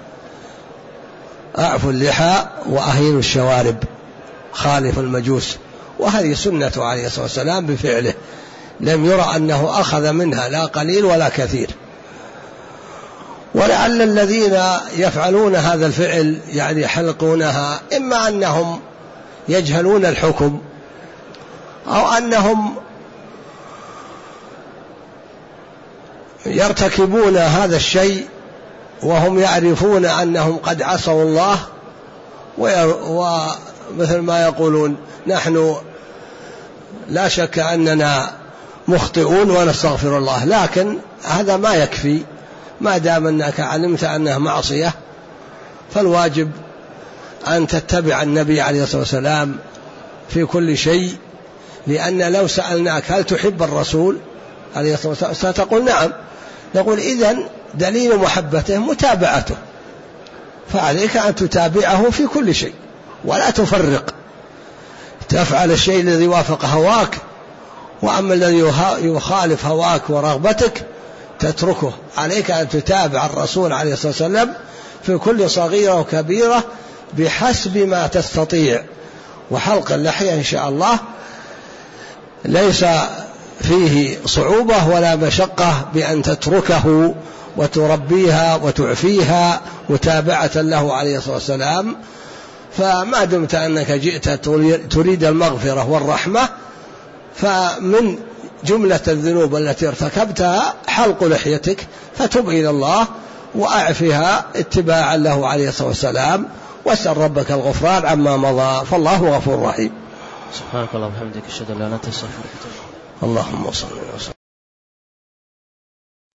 أعفوا اللحى وأهينوا الشوارب، خالف المجوس، وهذه سنة عليه الصلاة والسلام بفعله، لم يرى أنه أخذ منها لا قليل ولا كثير. ولعل الذين يفعلون هذا الفعل يعني يحلقونها إما أنهم يجهلون الحكم، أو أنهم يرتكبون هذا الشيء وهم يعرفون أنهم قد عصوا الله، ومثل ما يقولون نحن لا شك أننا مخطئون ونستغفر الله، لكن هذا ما يكفي ما دام أنك علمت أنها معصية. فالواجب أن تتبع النبي عليه الصلاة والسلام في كل شيء، لأن لو سألناك هل تحب الرسول عليه الصلاة والسلام ستقول نعم، نقول إذن دليل محبته متابعته، فعليك أن تتابعه في كل شيء ولا تفرق، تفعل الشيء الذي وافق هواك، وأما الذي يخالف هواك ورغبتك تتركه. عليك أن تتابع الرسول عليه الصلاة والسلام في كل صغيرة وكبيرة بحسب ما تستطيع. وحلق اللحية إن شاء الله ليس فيه صعوبة ولا مشقة بأن تتركه وتربيها وتعفيها متابعة له عليه الصلاة والسلام. فما دمت أنك جئت تريد المغفرة والرحمة، فمن جملة الذنوب التي ارتكبتها حلق لحيتك، فتب إلى الله وأعفها اتباعا له عليه الصلاة والسلام، واسأل ربك الغفران عما مضى، فالله غفور رحيم. سبحانك اللهم وبحمدك، أشهد أن لا إله إلا أنت، أستغفرك. اللهم صل وسلم.